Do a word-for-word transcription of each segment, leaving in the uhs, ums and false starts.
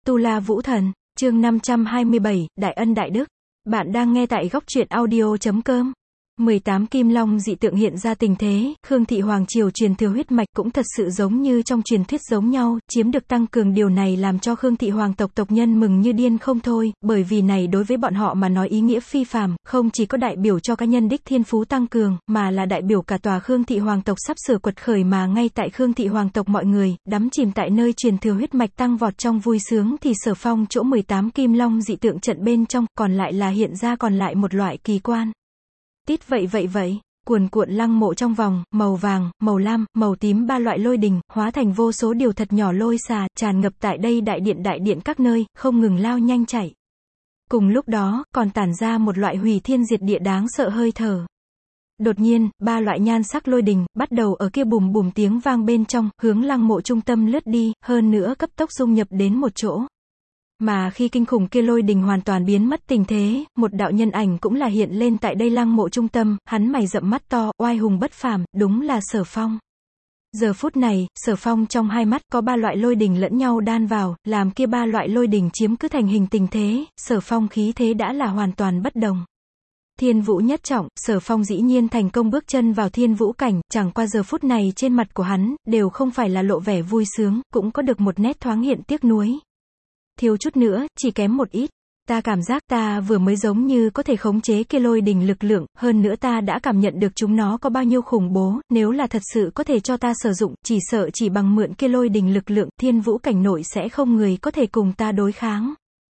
Tu La Vũ Thần, chương năm trăm hai mươi bảy, Đại Ân Đại Đức. Bạn đang nghe tại góc truyện audio chấm com. mười tám Kim Long dị tượng hiện ra tình thế, Khương thị hoàng triều truyền thừa huyết mạch cũng thật sự giống như trong truyền thuyết giống nhau, chiếm được tăng cường, điều này làm cho Khương thị hoàng tộc tộc nhân mừng như điên không thôi, bởi vì này đối với bọn họ mà nói ý nghĩa phi phàm, không chỉ có đại biểu cho cá nhân đích thiên phú tăng cường, mà là đại biểu cả tòa Khương thị hoàng tộc sắp sửa quật khởi, mà ngay tại Khương thị hoàng tộc mọi người đắm chìm tại nơi truyền thừa huyết mạch tăng vọt trong vui sướng, thì Sở Phong chỗ mười tám Kim Long dị tượng trận bên trong, còn lại là hiện ra còn lại một loại kỳ quan. Tít vậy vậy vậy, cuồn cuộn lăng mộ trong vòng, màu vàng, màu lam, màu tím ba loại lôi đình, hóa thành vô số điều thật nhỏ lôi xà, tràn ngập tại đây đại điện đại điện các nơi, không ngừng lao nhanh chảy. Cùng lúc đó, còn tản ra một loại hủy thiên diệt địa đáng sợ hơi thở. Đột nhiên, ba loại nhan sắc lôi đình, bắt đầu ở kia bùm bùm tiếng vang bên trong, hướng lăng mộ trung tâm lướt đi, hơn nữa cấp tốc dung nhập đến một chỗ. Mà khi kinh khủng kia lôi đình hoàn toàn biến mất tình thế, một đạo nhân ảnh cũng là hiện lên tại đây lăng mộ trung tâm, hắn mày rậm mắt to, oai hùng bất phàm, đúng là Sở Phong. Giờ phút này, Sở Phong trong hai mắt có ba loại lôi đình lẫn nhau đan vào, làm kia ba loại lôi đình chiếm cứ thành hình tình thế, Sở Phong khí thế đã là hoàn toàn bất đồng. Thiên vũ nhất trọng, Sở Phong dĩ nhiên thành công bước chân vào thiên vũ cảnh, chẳng qua giờ phút này trên mặt của hắn, đều không phải là lộ vẻ vui sướng, cũng có được một nét thoáng hiện tiếc nuối. Thiếu chút nữa, chỉ kém một ít. Ta cảm giác ta vừa mới giống như có thể khống chế kia lôi đình lực lượng, hơn nữa ta đã cảm nhận được chúng nó có bao nhiêu khủng bố, nếu là thật sự có thể cho ta sử dụng, chỉ sợ chỉ bằng mượn kia lôi đình lực lượng, thiên vũ cảnh nội sẽ không người có thể cùng ta đối kháng.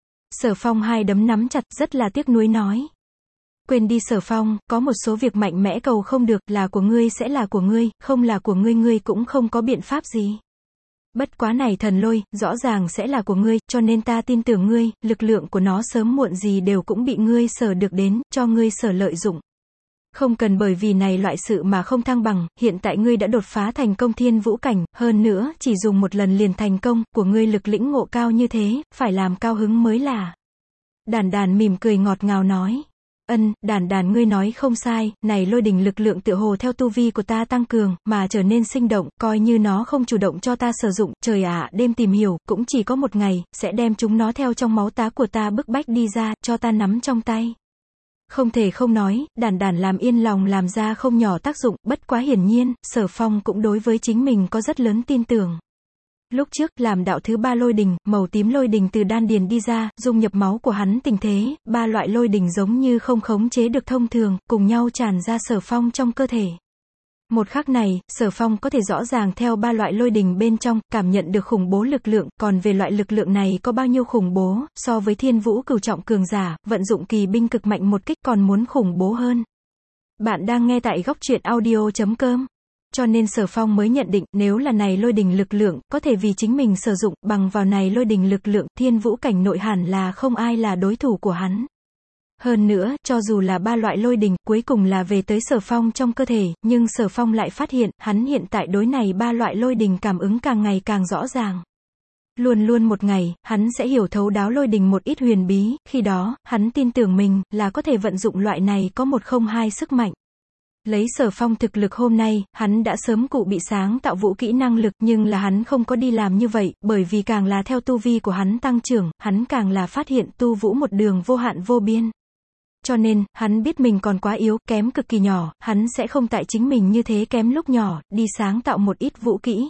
Sở Phong hai đấm nắm chặt, rất là tiếc nuối nói. Quên đi Sở Phong, có một số việc mạnh mẽ cầu không được, là của ngươi sẽ là của ngươi, không là của ngươi ngươi cũng không có biện pháp gì. Bất quá này thần lôi, rõ ràng sẽ là của ngươi, cho nên ta tin tưởng ngươi, lực lượng của nó sớm muộn gì đều cũng bị ngươi sở được đến, cho ngươi sở lợi dụng. Không cần bởi vì này loại sự mà không thăng bằng, hiện tại ngươi đã đột phá thành công thiên vũ cảnh, hơn nữa, chỉ dùng một lần liền thành công, của ngươi lực lĩnh ngộ cao như thế, phải làm cao hứng mới là. Đàn đàn mỉm cười ngọt ngào nói. Ân, đàn đàn ngươi nói không sai, này lôi đình lực lượng tựa hồ theo tu vi của ta tăng cường, mà trở nên sinh động, coi như nó không chủ động cho ta sử dụng, trời ạ, đêm tìm hiểu, cũng chỉ có một ngày, sẽ đem chúng nó theo trong máu tá của ta bức bách đi ra, cho ta nắm trong tay. Không thể không nói, đàn đàn làm yên lòng làm ra không nhỏ tác dụng, bất quá hiển nhiên, Sở Phong cũng đối với chính mình có rất lớn tin tưởng. Lúc trước, làm đạo thứ ba lôi đình, màu tím lôi đình từ đan điền đi ra, dung nhập máu của hắn tình thế, ba loại lôi đình giống như không khống chế được thông thường, cùng nhau tràn ra Sở Phong trong cơ thể. Một khắc này, Sở Phong có thể rõ ràng theo ba loại lôi đình bên trong, cảm nhận được khủng bố lực lượng, còn về loại lực lượng này có bao nhiêu khủng bố, so với thiên vũ cửu trọng cường giả, vận dụng kỳ binh cực mạnh một kích còn muốn khủng bố hơn. Bạn đang nghe tại góc truyện audio chấm com. Cho nên Sở Phong mới nhận định, nếu là này lôi đình lực lượng, có thể vì chính mình sử dụng, bằng vào này lôi đình lực lượng, thiên vũ cảnh nội hẳn là không ai là đối thủ của hắn. Hơn nữa, cho dù là ba loại lôi đình, cuối cùng là về tới Sở Phong trong cơ thể, nhưng Sở Phong lại phát hiện, hắn hiện tại đối này ba loại lôi đình cảm ứng càng ngày càng rõ ràng. Luôn luôn một ngày, hắn sẽ hiểu thấu đáo lôi đình một ít huyền bí, khi đó, hắn tin tưởng mình, là có thể vận dụng loại này có một không hai sức mạnh. Lấy Sở Phong thực lực hôm nay, hắn đã sớm cụ bị sáng tạo vũ kỹ năng lực, nhưng là hắn không có đi làm như vậy, bởi vì càng là theo tu vi của hắn tăng trưởng, hắn càng là phát hiện tu vũ một đường vô hạn vô biên. Cho nên, hắn biết mình còn quá yếu, kém cực kỳ nhỏ, hắn sẽ không tại chính mình như thế kém lúc nhỏ, đi sáng tạo một ít vũ kỹ.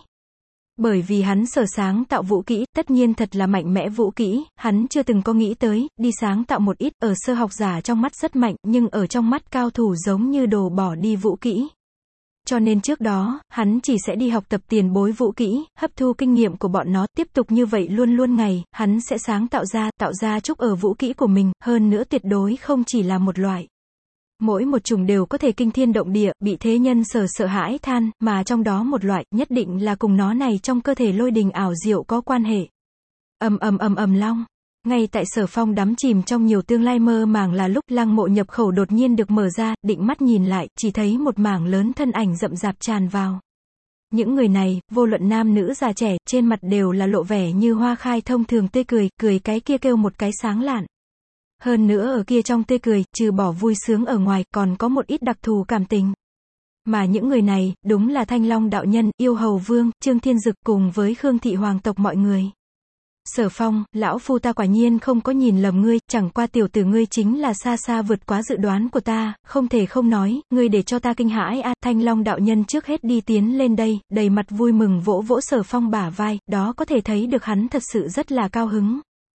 Bởi vì hắn sở sáng tạo vũ kỹ, tất nhiên thật là mạnh mẽ vũ kỹ, hắn chưa từng có nghĩ tới, đi sáng tạo một ít, ở sơ học giả trong mắt rất mạnh, nhưng ở trong mắt cao thủ giống như đồ bỏ đi vũ kỹ. Cho nên trước đó, hắn chỉ sẽ đi học tập tiền bối vũ kỹ, hấp thu kinh nghiệm của bọn nó, tiếp tục như vậy luôn luôn ngày, hắn sẽ sáng tạo ra, tạo ra trúc ở vũ kỹ của mình, hơn nữa tuyệt đối không chỉ là một loại. Mỗi một chủng đều có thể kinh thiên động địa, bị thế nhân sở sợ hãi than, mà trong đó một loại, nhất định là cùng nó này trong cơ thể lôi đình ảo diệu có quan hệ. Ầm ầm ầm ầm long. Ngay tại Sở Phong đắm chìm trong nhiều tương lai mơ màng là lúc lăng mộ nhập khẩu đột nhiên được mở ra, định mắt nhìn lại, chỉ thấy một mảng lớn thân ảnh rậm rạp tràn vào. Những người này, vô luận nam nữ già trẻ, trên mặt đều là lộ vẻ như hoa khai thông thường tươi cười, cười cái kia kêu một cái sáng lạn. Hơn nữa ở kia trong tươi cười, trừ bỏ vui sướng ở ngoài, còn có một ít đặc thù cảm tình. Mà những người này, đúng là Thanh Long đạo nhân, Yêu Hầu Vương, Trương Thiên Dực cùng với Khương thị hoàng tộc mọi người. Sở Phong, lão phu ta quả nhiên không có nhìn lầm ngươi, chẳng qua tiểu tử ngươi chính là xa xa vượt quá dự đoán của ta, không thể không nói, ngươi để cho ta kinh hãi a. Thanh Long đạo nhân trước hết đi tiến lên đây, đầy mặt vui mừng vỗ vỗ Sở Phong bả vai, đó có thể thấy được hắn thật sự rất là cao hứng.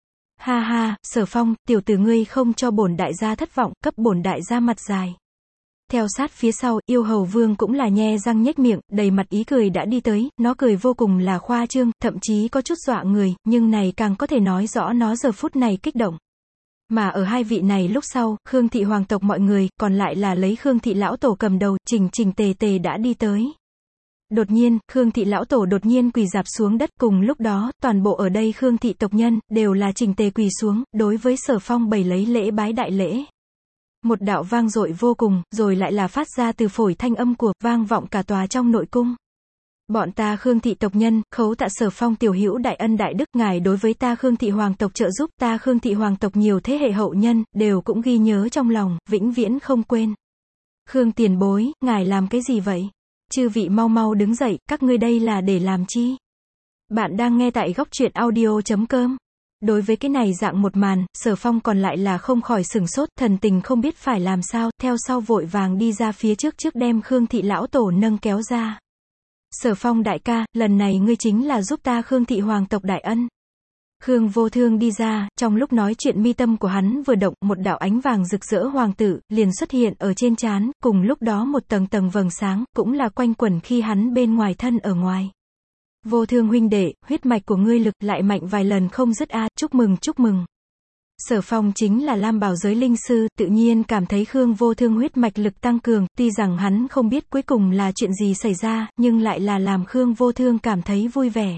Ha ha, Sở Phong, tiểu tử ngươi không cho bổn đại gia thất vọng, cấp bổn đại gia mặt dài. Theo sát phía sau, Yêu Hầu Vương cũng là nhe răng nhếch miệng, đầy mặt ý cười đã đi tới, nó cười vô cùng là khoa trương, thậm chí có chút dọa người, nhưng này càng có thể nói rõ nó giờ phút này kích động. Mà ở hai vị này lúc sau, Khương thị hoàng tộc mọi người, còn lại là lấy Khương thị lão tổ cầm đầu, chỉnh chỉnh tề tề đã đi tới. Đột nhiên, Khương thị lão tổ đột nhiên quỳ rạp xuống đất, cùng lúc đó, toàn bộ ở đây Khương thị tộc nhân, đều là chỉnh tề quỳ xuống, đối với Sở Phong bày lấy lễ bái đại lễ. Một đạo vang dội vô cùng, rồi lại là phát ra từ phổi thanh âm của, vang vọng cả tòa trong nội cung. Bọn ta Khương thị tộc nhân, khấu tạ Sở Phong tiểu hữu đại ân đại đức, ngài đối với ta Khương thị hoàng tộc trợ giúp, ta Khương thị hoàng tộc nhiều thế hệ hậu nhân, đều cũng ghi nhớ trong lòng, vĩnh viễn không quên. Khương tiền bối, ngài làm cái gì vậy? Chư vị mau mau đứng dậy, các ngươi đây là để làm chi? Bạn đang nghe tại góc truyện audio chấm com. Đối với cái này dạng một màn, Sở Phong còn lại là không khỏi sửng sốt, thần tình không biết phải làm sao, theo sau vội vàng đi ra phía trước trước đem Khương thị lão tổ nâng kéo ra. Sở Phong đại ca, lần này ngươi chính là giúp ta Khương thị hoàng tộc đại ân. Khương Vô Thương đi ra, trong lúc nói chuyện mi tâm của hắn vừa động, một đạo ánh vàng rực rỡ hoàng tử, liền xuất hiện ở trên trán, cùng lúc đó một tầng tầng vầng sáng, cũng là quanh quẩn khi hắn bên ngoài thân ở ngoài. Vô Thương huynh đệ, huyết mạch của ngươi lực lại mạnh vài lần không dứt a, chúc mừng chúc mừng. Sở Phong chính là Lam Bảo giới linh sư, tự nhiên cảm thấy Khương Vô Thương huyết mạch lực tăng cường, tuy rằng hắn không biết cuối cùng là chuyện gì xảy ra, nhưng lại là làm Khương Vô Thương cảm thấy vui vẻ.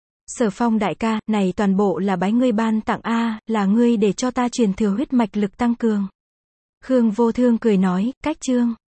Sở Phong đại ca, này toàn bộ là bái ngươi ban tặng a, là ngươi để cho ta truyền thừa huyết mạch lực tăng cường. Khương Vô Thương cười nói, cách chương.